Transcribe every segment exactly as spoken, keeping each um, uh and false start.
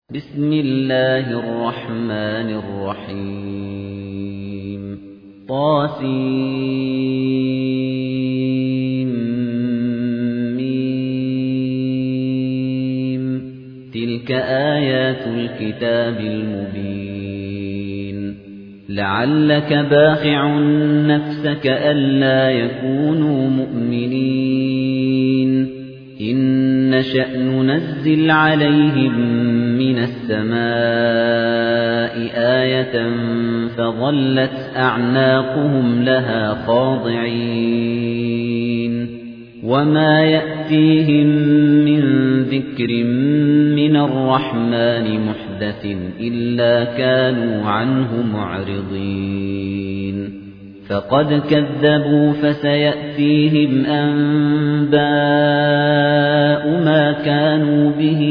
بسم الله الرحمن الرحيم طاسيم تلك آيات الكتاب المبين لعلك باخع نفسك ألا يكونوا مؤمنين إن نشأ ننزل عليهم من السماء آية فظلت أعناقهم لها خاضعين وما يأتيهم من ذكر من الرحمن محدث إلا كانوا عنه معرضين فقد كذبوا فسيأتيهم أنباء ما كانوا به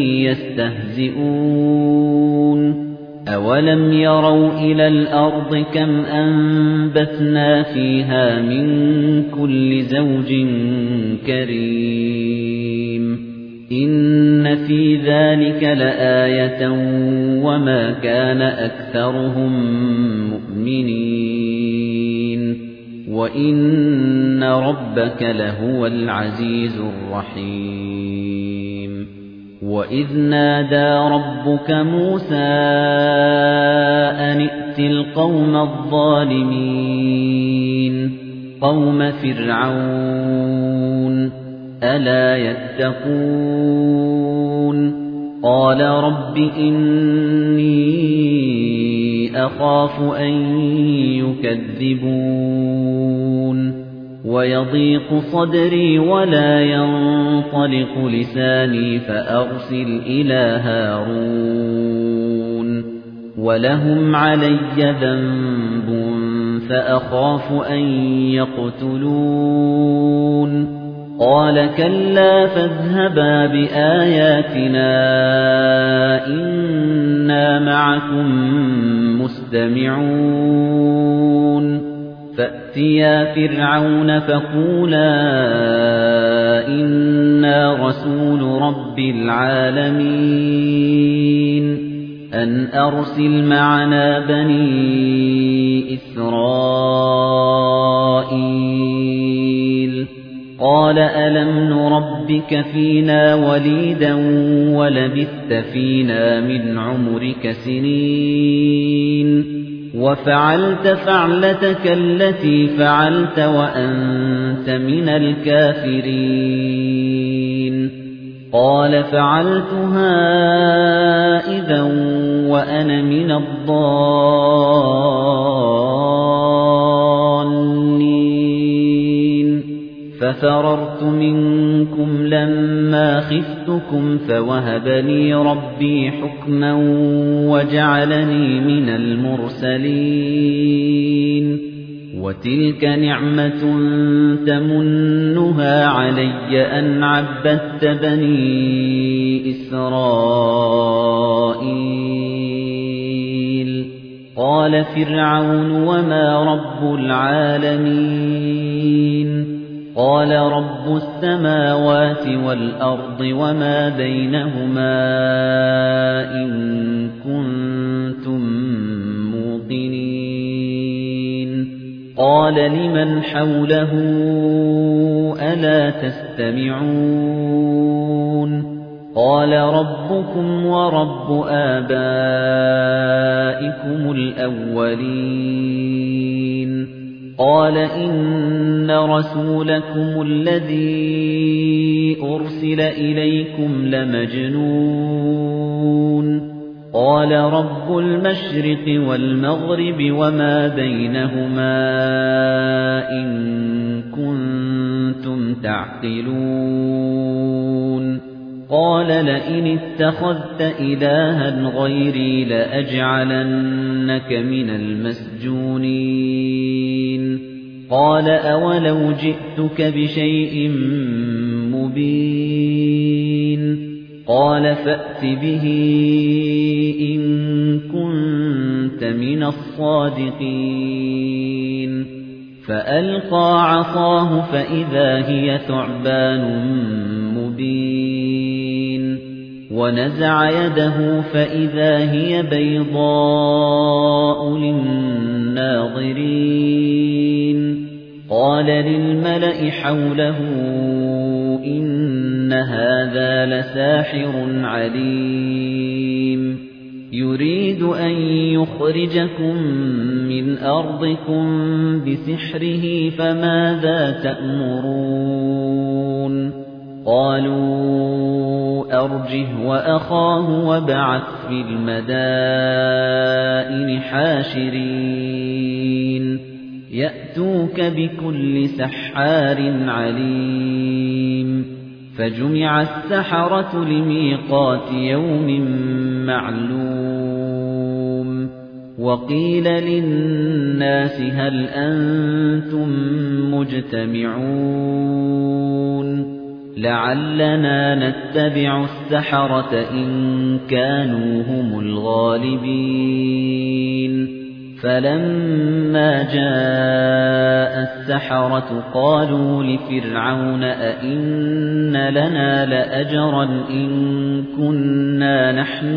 يستهزئون أولم يروا إلى الأرض كم أنبتنا فيها من كل زوج كريم إن في ذلك لآية وما كان أكثرهم مؤمنين وَإِنَّ رَبَّكَ لَهُوَ الْعَزِيزُ الرَّحِيمُ وَإِذْ نَادَى رَبُّكَ مُوسَىٰ أَنِ ائْتِ الْقَوْمَ الظَّالِمِينَ قَوْمَ فِرْعَوْنَ أَلَا يَتَّقُونَ قَالَ رَبِّ إِنِّي أخاف أن يكذبون ويضيق صدري ولا ينطلق لساني فأرسل إلى هارون ولهم علي ذنب فأخاف أن يقتلون قال كلا فاذهبا بآياتنا إنا معكم مستمعون فأتيا فرعون فقولا إنا رسول رب العالمين أن أرسل معنا بني إسرائيل قال ألم نربك فينا وليدا ولبثت فينا من عمرك سنين وفعلت فعلتك التي فعلت وأنت من الكافرين قال فعلتها إذا وأنا من الضالين ففررت منكم لما خفتكم فوهب لي ربي حكما وجعلني من المرسلين وتلك نعمة تمنها علي أن عبدت بني إسرائيل قال فرعون وما رب العالمين قال رب السماوات والأرض وما بينهما إن كنتم موقنين قال لمن حوله ألا تستمعون قال ربكم ورب آبائكم الأولين قال إن رسولكم الذي أرسل إليكم لمجنون قال رب المشرق والمغرب وما بينهما إن كنتم تعقلون قال لئن اتخذت إلها غيري لأجعلنك من المسجونين قال أولو جئتك بشيء مبين قال فأت به إن كنت من الصادقين فألقى عصاه فإذا هي ثعبان مبين ونزع يده فإذا هي بيضاء للناظرين قال للملأ حوله إن هذا لساحر عليم يريد أن يخرجكم من أرضكم بسحره فماذا تأمرون قالوا أرجه وأخاه وابعث في المدائن حاشرين يأتوك بكل سحار عليم فجمع السحرة لميقات يوم معلوم وقيل للناس هل أنتم مجتمعون لعلنا نتبع السحرة إن كانوا هم الغالبين فلما جاء السحرة قالوا لفرعون أئن لنا لأجرا إن كنا نحن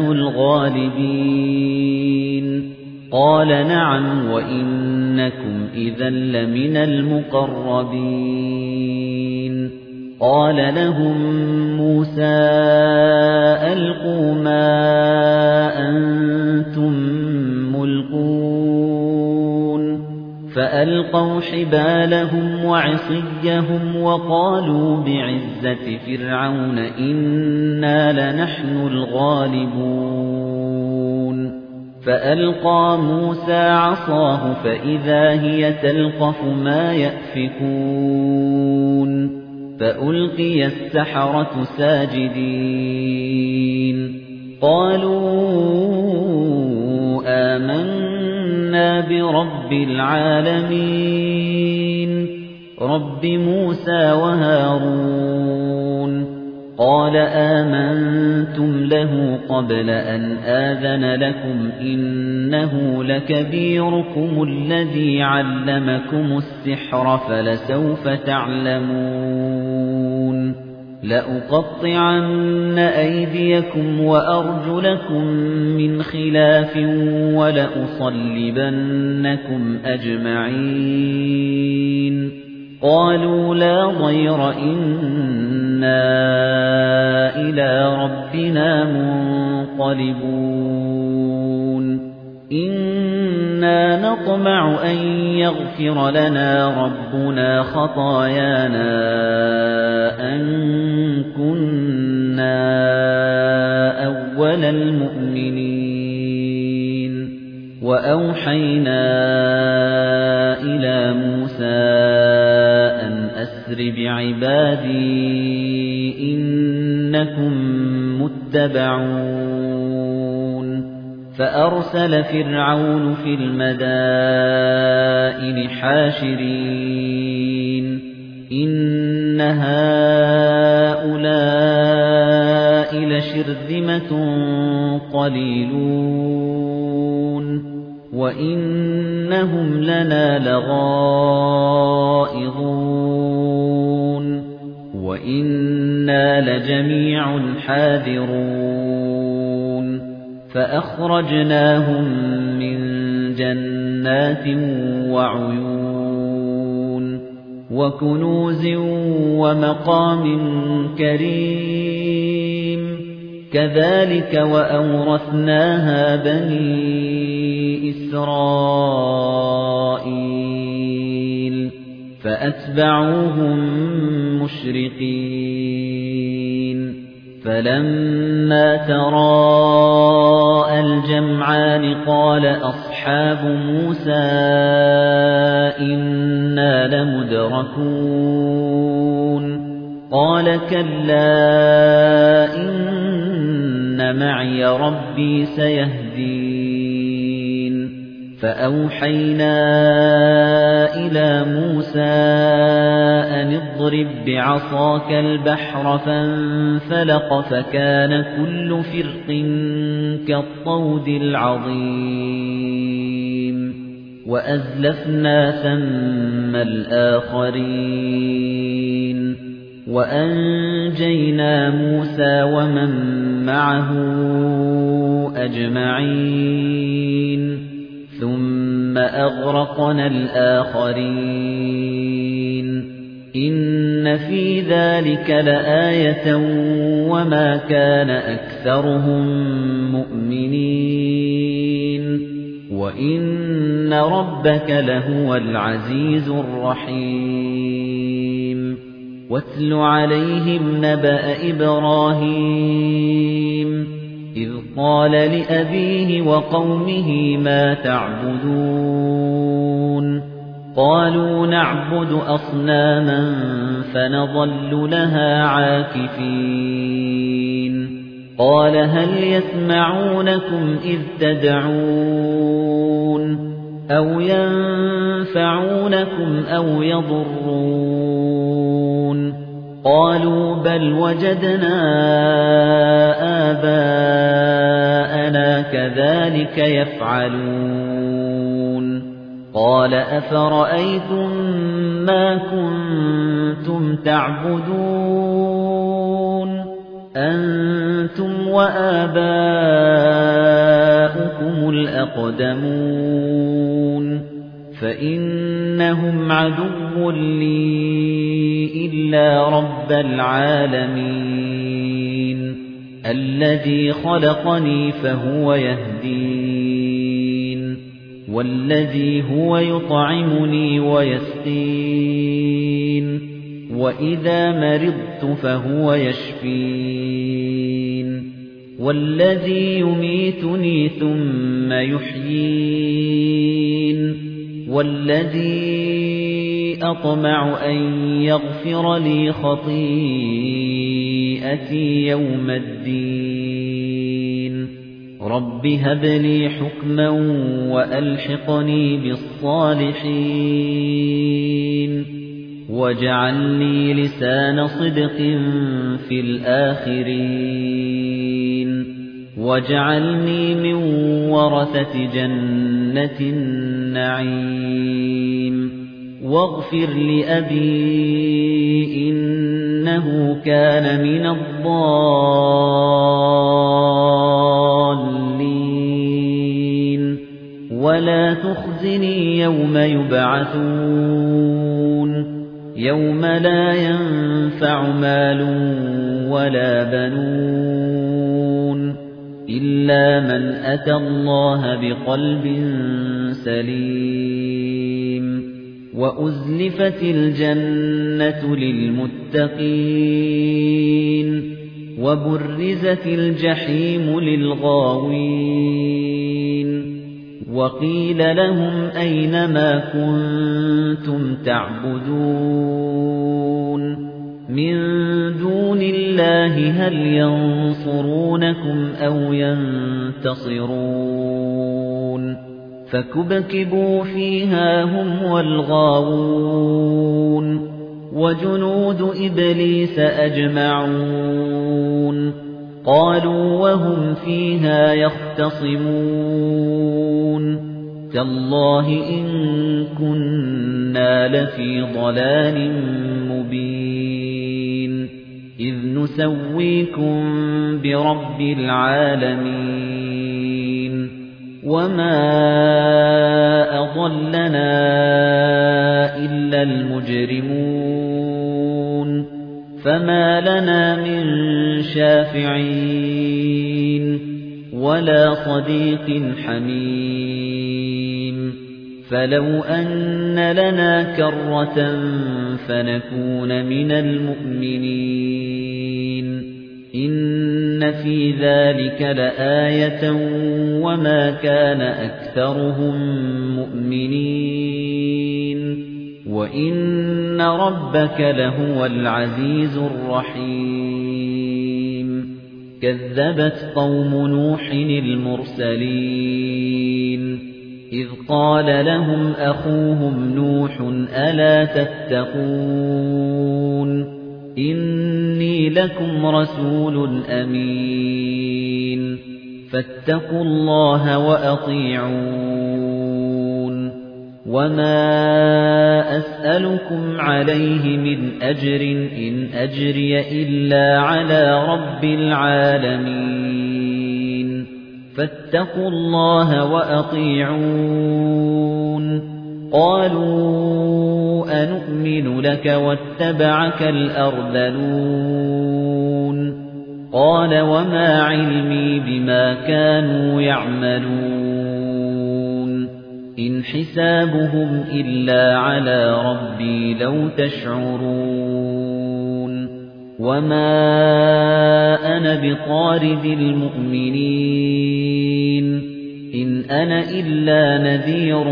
الغالبين قال نعم وإنكم إذا لمن المقربين قال لهم موسى ألقوا ما أنتم ملقون فألقوا حبالهم وعصيهم وقالوا بعزة فرعون إنا لنحن الغالبون فألقى موسى عصاه فإذا هي تلقف ما يأفكون فألقي السحرة ساجدين قالوا آمنا برب العالمين رب موسى وهارون قال آمنتم له قبل أن آذن لكم إنه لكبيركم الذي علمكم السحر فلسوف تعلمون لأقطعن أيديكم وأرجلكم من خلاف ولأصلبنكم أجمعين قالوا لا ضير إنا إلى ربنا منقلبون إنا نطمع أن يغفر لنا ربنا خطايانا أن كنا أول المؤمنين وأوحينا إلى موسى أن أسر بعبادي إنكم متبعون فأرسل فرعون في المدائن حاشرين إن هؤلاء لشرذمة قليلون وإنهم لنا لغائظون وإنا لجميع حاذرون فأخرجناهم من جنات وعيون وكنوز ومقام كريم كذلك وأورثناها بني إسرائيل فأتبعوهم مشرقين فلما تراءى الجمعان قال أصحاب موسى إنا لمدركون قال كلا إن معي ربي سيهدين فأوحينا إلى موسى أن اضرب بعصاك البحر فانفلق فكان كل فرق كالطود العظيم وأزلفنا ثم الآخرين وأنجينا موسى ومن معه أجمعين ثم أغرقنا الآخرين إن في ذلك لآية وما كان أكثرهم مؤمنين وإن ربك لهو العزيز الرحيم واتل عليهم نبأ إبراهيم إذ قال لأبيه وقومه ما تعبدون قالوا نعبد أصناما فنظل لها عاكفين قال هل يسمعونكم إذ تدعون أو ينفعونكم أو يضرون قالوا بل وجدنا آباءنا كذلك يفعلون قال أفرأيتم ما كنتم تعبدون أنتم وآباؤكم الأقدمون فإنهم عدو لي إلا رب العالمين الذي خلقني فهو يهدين والذي هو يطعمني ويسقين وإذا مرضت فهو يشفين والذي يميتني ثم يحيين والذي أطمع أن يغفر لي خطيئتي يوم الدين رب هب لي حكما وألحقني بالصالحين واجعل لي لسان صدق في الآخرين واجعلني من ورثة جنة النعيم واغفر لأبي إنه كان من الضالين ولا تخزني يوم يبعثون يوم لا ينفع مال ولا بنون إلا من أتى الله بقلب سليم وأزلفت الجنة للمتقين وبرزت الجحيم للغاوين وقيل لهم أين ما كنتم تعبدون من دون الله هل ينصرونكم أو ينتصرون فكبكبوا فيها هم والغاوون وجنود إبليس أجمعون قالوا وهم فيها يختصمون تالله إن كنا لفي ضلال مبين إذ نسويكم برب العالمين وما أضلنا إلا المجرمون فما لنا من شافعين ولا صديق حميم فلو أن لنا كرة فنكون من المؤمنين إن في ذلك لآية وما كان أكثرهم مؤمنين وإن ربك لهو العزيز الرحيم كذبت قوم نوح المرسلين إذ قال لهم أخوهم نوح ألا تتقون إني لكم رسول أمين فاتقوا الله وأطيعون وَمَا أَسْأَلُكُمْ عَلَيْهِ مِنْ أَجْرٍ إِنْ أَجْرِيَ إِلَّا عَلَى رَبِّ الْعَالَمِينَ فَاتَّقُوا اللَّهَ وَأَطِيعُونِ قَالُوا أَنُؤْمِنُ لَكَ وَاتَّبَعَكَ الْأَرْذَلُونَ قَالَ وَمَا عِلْمِي بِمَا كَانُوا يَعْمَلُونَ إِنْ حِسَابُهُمْ إِلَّا عَلَى رَبِّي لَوْ تَشْعُرُونَ وَمَا أَنَا بِطَارِدِ الْمُؤْمِنِينَ إِنْ أَنَا إِلَّا نَذِيرٌ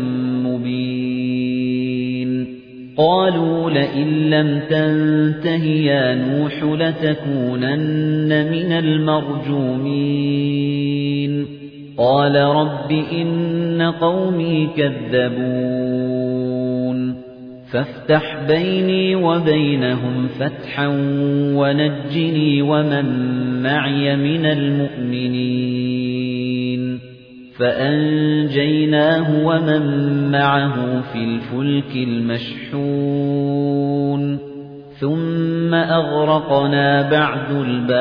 مُبِينٌ قَالُوا لَئِن لَّمْ تَنْتَهِ يَا نُوحُ لَتَكُونَنَّ مِنَ الْمَرْجُومِينَ قَالَ رَبِّ إِنَّ قَوْمِي كَذَّبُونِ فَافْتَحْ بَيْنِي وَبَيْنَهُمْ فَتْحًا وَنَجِّنِي وَمَن مَّعِيَ مِنَ الْمُؤْمِنِينَ فَأَنجَيْنَاهُ وَمَن مَّعَهُ فِي الْفُلْكِ الْمَشْحُونِ ثُمَّ أَغْرَقْنَا بَعْدُ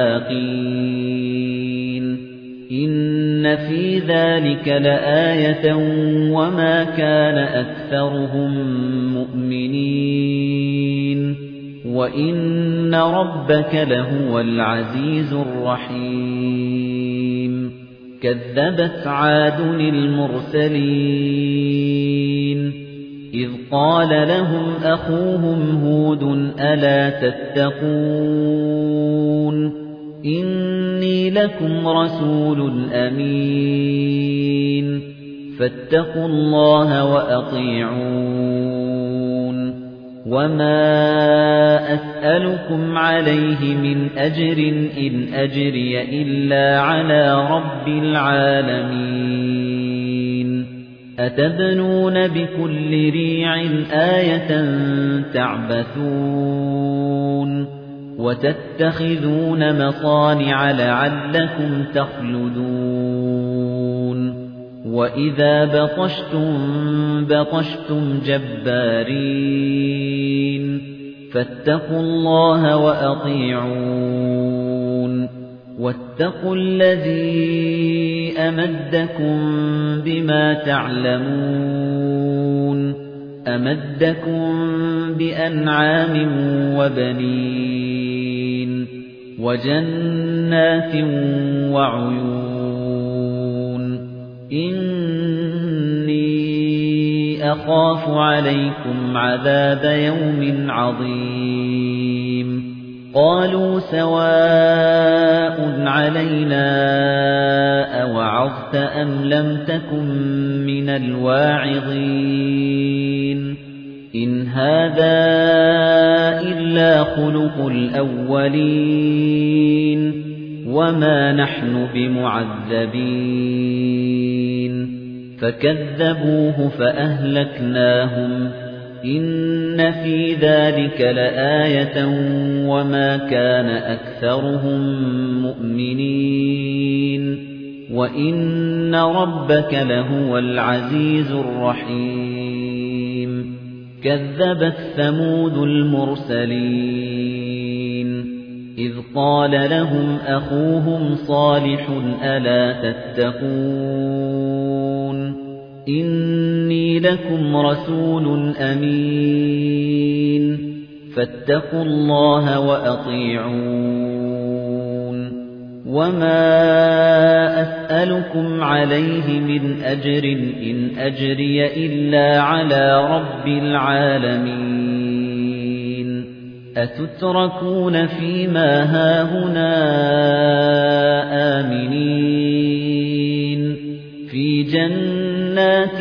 الْبَاقِينَ إِنَّ فِي ذَلِكَ لَآيَةً وَمَا كَانَ أَكْثَرُهُم مُّؤْمِنِينَ وَإِنَّ رَبَّكَ لَهُوَ الْعَزِيزُ الرَّحِيمُ كَذَّبَتْ عَادٌ الْمُرْسَلِينَ إِذْ قَالَ لَهُمْ أَخُوهُمْ هُودٌ أَلَا تَتَّقُونَ إِنِّي لَكُمْ رَسُولٌ أَمِينٌ فَاتَّقُوا اللَّهَ وَأَطِيعُونِ وَمَا أَسْأَلُكُمْ عَلَيْهِ مِنْ أَجْرٍ إِنْ أَجْرِيَ إِلَّا عَلَى رَبِّ الْعَالَمِينَ أَتَبْنُونَ بِكُلِّ رِيعٍ آيَةً تَعْبَثُونَ وَتَتَّخِذُونَ مَصَانِعَ لَعَلَّكُمْ تَخْلُدُونَ وَإِذَا بَطَشْتُمْ بَطَشْتُمْ جَبَّارِينَ فَاتَّقُوا اللَّهَ وَأَطِيعُونِ وَاتَّقُوا الَّذِي أَمَدَّكُم بِمَا تَعْلَمُونَ أَمَدَّكُم بِأَنْعَامٍ وَبَنِينَ وَجَنَّاتٍ وَعُيُونٍ إِنِّي أَخَافُ عَلَيْكُمْ عَذَابَ يَوْمٍ عَظِيمٍ قَالُوا سَوَاءٌ عَلَيْنَا أَوَعَظْتَ أَمْ لَمْ تَكُن مِّنَ الْوَاعِظِينَ إِنْ هَذَا إِلَّا خُلُقُ الْأَوَّلِينَ وَمَا نَحْنُ بِمُعَذَّبِينَ فَكَذَّبُوهُ فَأَهْلَكْنَاهُمْ إِنَّ فِي ذَلِكَ لَآيَةً وَمَا كَانَ أَكْثَرُهُم مُّؤْمِنِينَ وَإِنَّ رَبَّكَ لَهُوَ الْعَزِيزُ الرَّحِيمُ كَذَّبَتْ ثَمُودُ الْمُرْسَلِينَ إِذْ قَالَ لَهُمْ أَخُوهُمْ صَالِحٌ أَلَا تَتَّقُونَ إِنِّي لَكُمْ رَسُولٌ أَمِينٌ فَاتَّقُوا اللَّهَ وَأَطِيعُونِ وَمَا أَسْأَلُكُمْ عَلَيْهِ مِنْ أَجْرٍ إِنْ أَجْرِيَ إِلَّا عَلَى رَبِّ الْعَالَمِينَ أَتُتْرَكُونَ فِيمَا هَاهُنَا آمِنِينَ فِي جَنَّاتٍ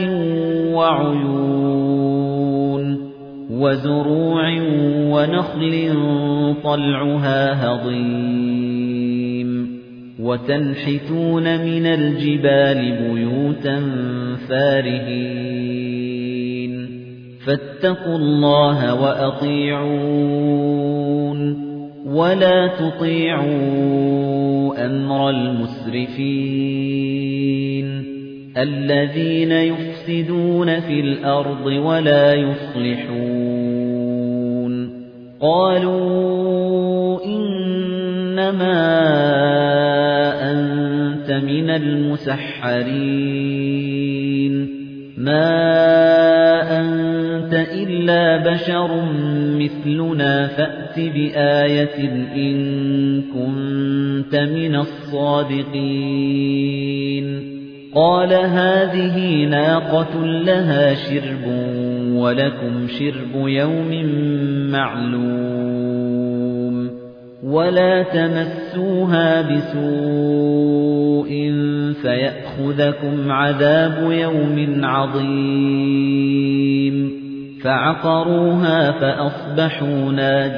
وَعُيُونٍ وَزُرُوعٍ وَنَخْلٍ طَلْعُهَا هَضِيمٌ وَتَنْحِتُونَ مِنَ الْجِبَالِ بُيُوتًا فَارِهِينَ فَاتَّقُوا اللَّهَ وَأَطِيعُونِ وَلَا تُطِيعُوا أَمْرَ الْمُسْرِفِينَ الذين يفسدون في الأرض ولا يصلحون قالوا إنما أنت من المسحرين ما أنت إلا بشر مثلنا فأت بآية إن كنت من الصادقين قال هذه ناقة لها شرب ولكم شرب يوم معلوم ولا تمسوها بسوء فيأخذكم عذاب يوم عظيم فعقروها فأصبحوا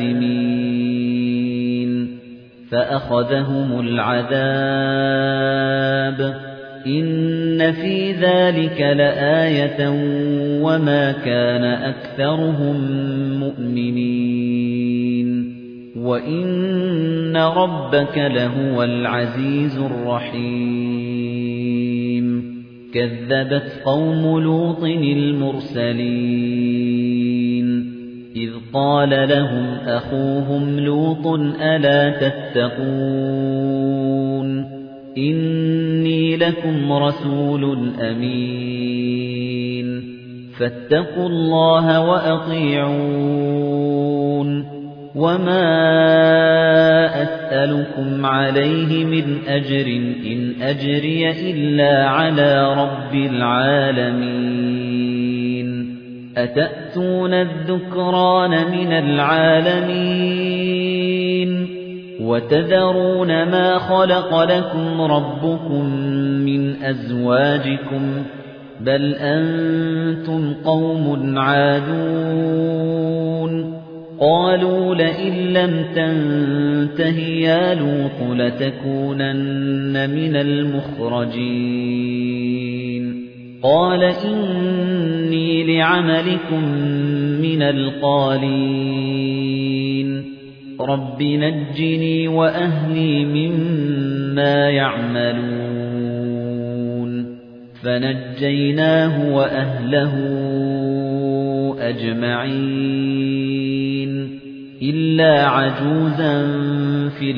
نادمين فأخذهم العذاب إن في ذلك لآية وما كان أكثرهم مؤمنين وإن ربك لهو العزيز الرحيم كذبت قوم لوط المرسلين إذ قال لهم أخوهم لوط ألا تتقون إني لكم رسول أمين فاتقوا الله وأطيعون وما أسألكم عليه من أجر إن أجري إلا على رب العالمين أتأتون الذكران من العالمين وتذرون ما خلق لكم ربكم من أزواجكم بل أنتم قوم عادون قالوا لئن لم تنته يا لوط لتكونن من المخرجين قال إني لعملكم من القالين رب نجني وأهلي مما يعملون فنجيناه وأهله أجمعين إلا عجوزا في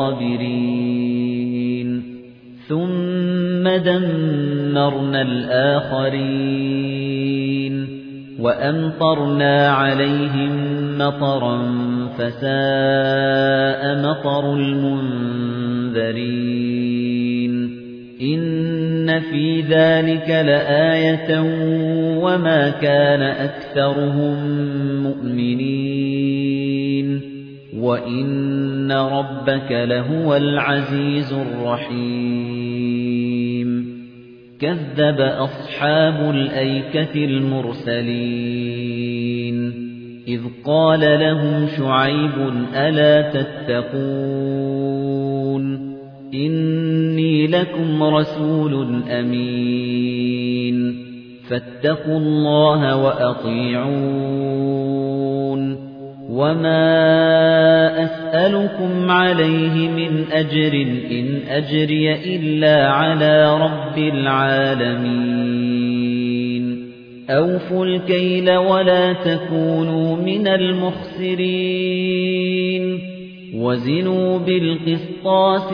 الغابرين ثم دمرنا الآخرين وأمطرنا عليهم مطرا فساء مطر المنذرين إن في ذلك لآية وما كان أكثرهم مؤمنين وإن ربك لهو العزيز الرحيم كذب أصحاب الأيكة المرسلين إذ قال لهم شعيب ألا تتقون إني لكم رسول أمين فاتقوا الله وأطيعون وما أسألكم عليه من أجر إن أجري إلا على رب العالمين أوفوا الكيل ولا تكونوا من المخسرين وزنوا بالقسطاس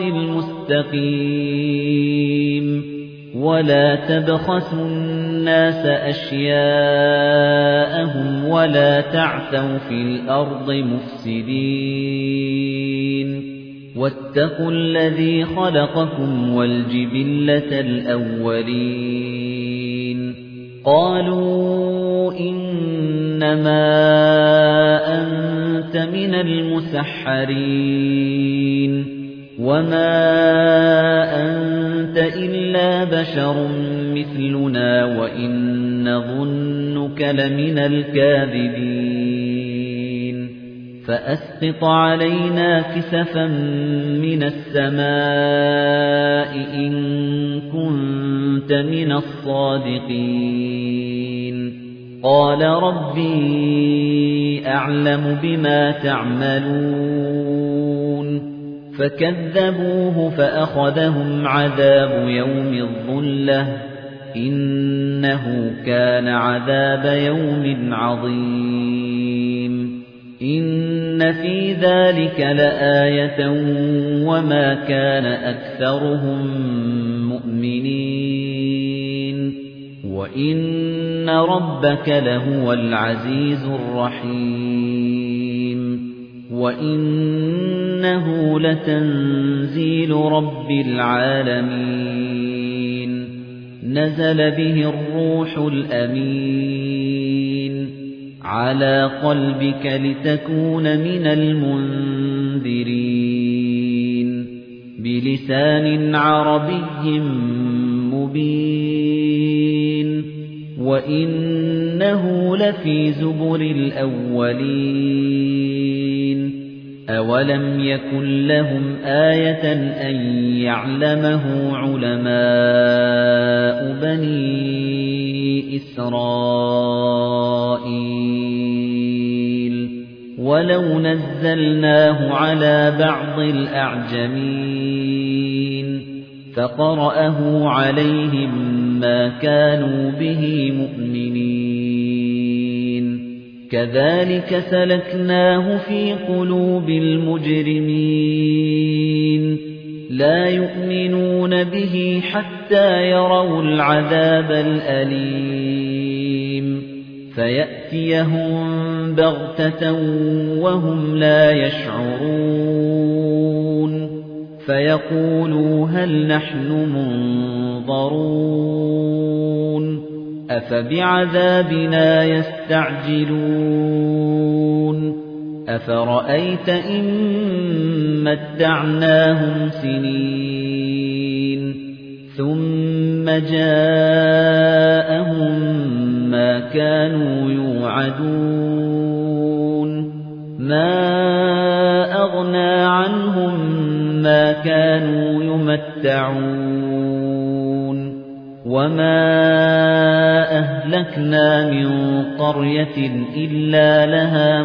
المستقيم ولا تبخسوا الناس أشياءهم ولا تعثوا في الأرض مفسدين واتقوا الذي خلقكم والجبلة الأولين قالوا إنما أنت من المسحرين وما أنت إلا بشر مثلنا وإن نظنك لمن الكاذبين فأسقط علينا كسفا من السماء إن كنت من الصادقين قال ربي أعلم بما تعملون فكذبوه فأخذهم عذاب يوم الظلة إِنَّهُ كَانَ عَذَابَ يَوْمٍ عَظِيمٍ إِنَّ فِي ذَلِكَ لَآيَةً وَمَا كَانَ أَكْثَرُهُم مُؤْمِنِينَ وَإِنَّ رَبَّكَ لَهُوَ الْعَزِيزُ الرَّحِيمُ وَإِنَّهُ لَتَنزِيلُ رَبِّ الْعَالَمِينَ نَزَلَ بِهِ الرُّوحُ الْأَمِينُ عَلَى قَلْبِكَ لِتَكُونَ مِنَ الْمُنذِرِينَ بِلِسَانٍ عَرَبِيٍّ مُبِينٍ وَإِنَّهُ لَفِي زُبُرِ الْأَوَّلِينَ أَوَلَمْ يَكُنْ لَهُمْ آيَةً أَن يَعْلَمَهُ عُلَمَاءُ بَنِي إِسْرَائِيلَ وَلَوْ نَزَّلْنَاهُ عَلَى بَعْضِ الْأَعْجَمِينَ فَقَرَأَهُ عَلَيْهِمْ مَا كَانُوا بِهِ مُؤْمِنِينَ كَذَلِكَ سَلَكْنَاهُ فِي قُلُوبِ الْمُجْرِمِينَ لَا يُؤْمِنُونَ بِهِ حَتَّى يَرَوْا الْعَذَابَ الْأَلِيمَ فَيَأْتِيَهُم بَغْتَةً وَهُمْ لَا يَشْعُرُونَ فَيَقُولُوا هَلْ نَحْنُ مُنظَرُونَ أَفَبِعَذَابِنَا يَسْتَعْجِلُونَ أَفَرَأَيْتَ إِن مَّتَّعْنَاهُمْ سِنِينَ ثُمَّ جَاءَهُم مَّا كَانُوا يُوعَدُونَ مَا أَغْنَىٰ عَنْهُم مَّا كَانُوا يُمَتَّعُونَ وَمَا أَهْلَكْنَا مِن قَرْيَةٍ إِلَّا لَهَا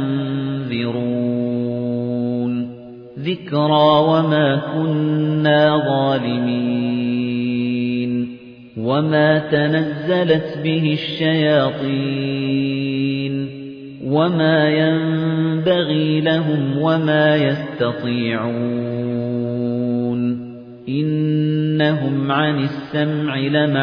مُنذِرُونَ ذِكْرَىٰ وَمَا كُنَّا ظَالِمِينَ وَمَا تَنَزَّلَتْ بِهِ الشَّيَاطِينُ وَمَا يَنبَغِي لَهُمْ وَمَا يَسْتَطِيعُونَ إِنَّهُمْ عَنِ السَّمْعِ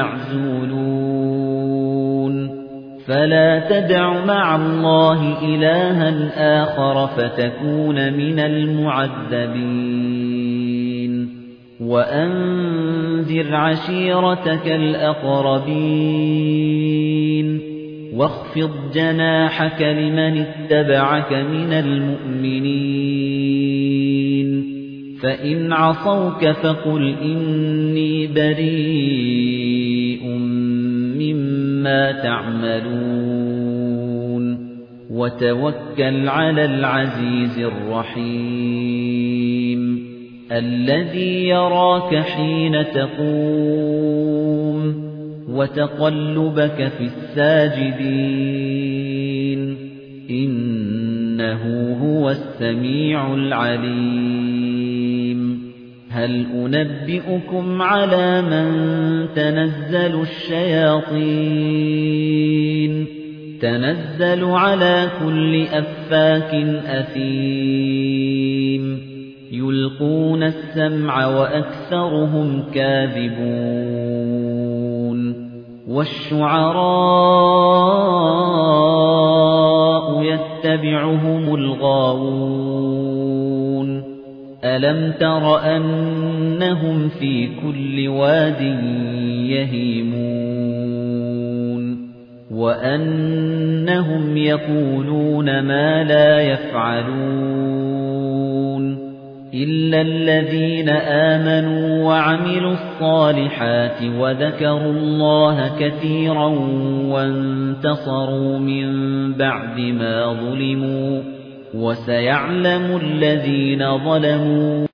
لَمَعْزُولُونَ فَلَا تَدْعُ مَعَ اللَّهِ إِلَٰهًا آخَرَ فَتَكُونَ مِنَ الْمُعَذَّبِينَ وَأَنذِرْ عَشِيرَتَكَ الْأَقْرَبِينَ وَاخْفِضْ جَنَاحَكَ لِمَنِ اتَّبَعَكَ مِنَ الْمُؤْمِنِينَ فَإِنْ عَصَوْكَ فَقُلْ إِنِّي بَرِيءٌ مِّمَّا تَعْمَلُونَ وَتَوَكَّلْ عَلَى الْعَزِيزِ الرَّحِيمِ الَّذِي يَرَاكَ حِينَ تَقُومُ وَتَقَلُّبَكَ فِي السَّاجِدِينَ إِنَّهُ هُوَ السَّمِيعُ الْعَلِيمُ هَلْ أُنَبِّئُكُمْ عَلَى مَن تَنَزَّلُ الشَّيَاطِينُ تَنَزَّلُ عَلَى كُلِّ أَفَّاكٍ أَثِيمٍ يُلْقُونَ السَّمْعَ وَأَكْثَرُهُمْ كَاذِبُونَ وَالشُّعَرَاءُ يَتَّبِعُهُمُ الْغَاوُونَ أَلَمْ تَرَ أَنَّهُمْ فِي كُلِّ وَادٍ يَهِيمُونَ وَأَنَّهُمْ يَقُولُونَ مَا لَا يَفْعَلُونَ إِلَّا الَّذِينَ آمَنُوا وَعَمِلُوا الصَّالِحَاتِ وَذَكَرُوا اللَّهَ كَثِيرًا وَانتَصَرُوا مِن بَعْدِ مَا ظُلِمُوا وَسَيَعْلَمُ الَّذِينَ ظَلَمُوا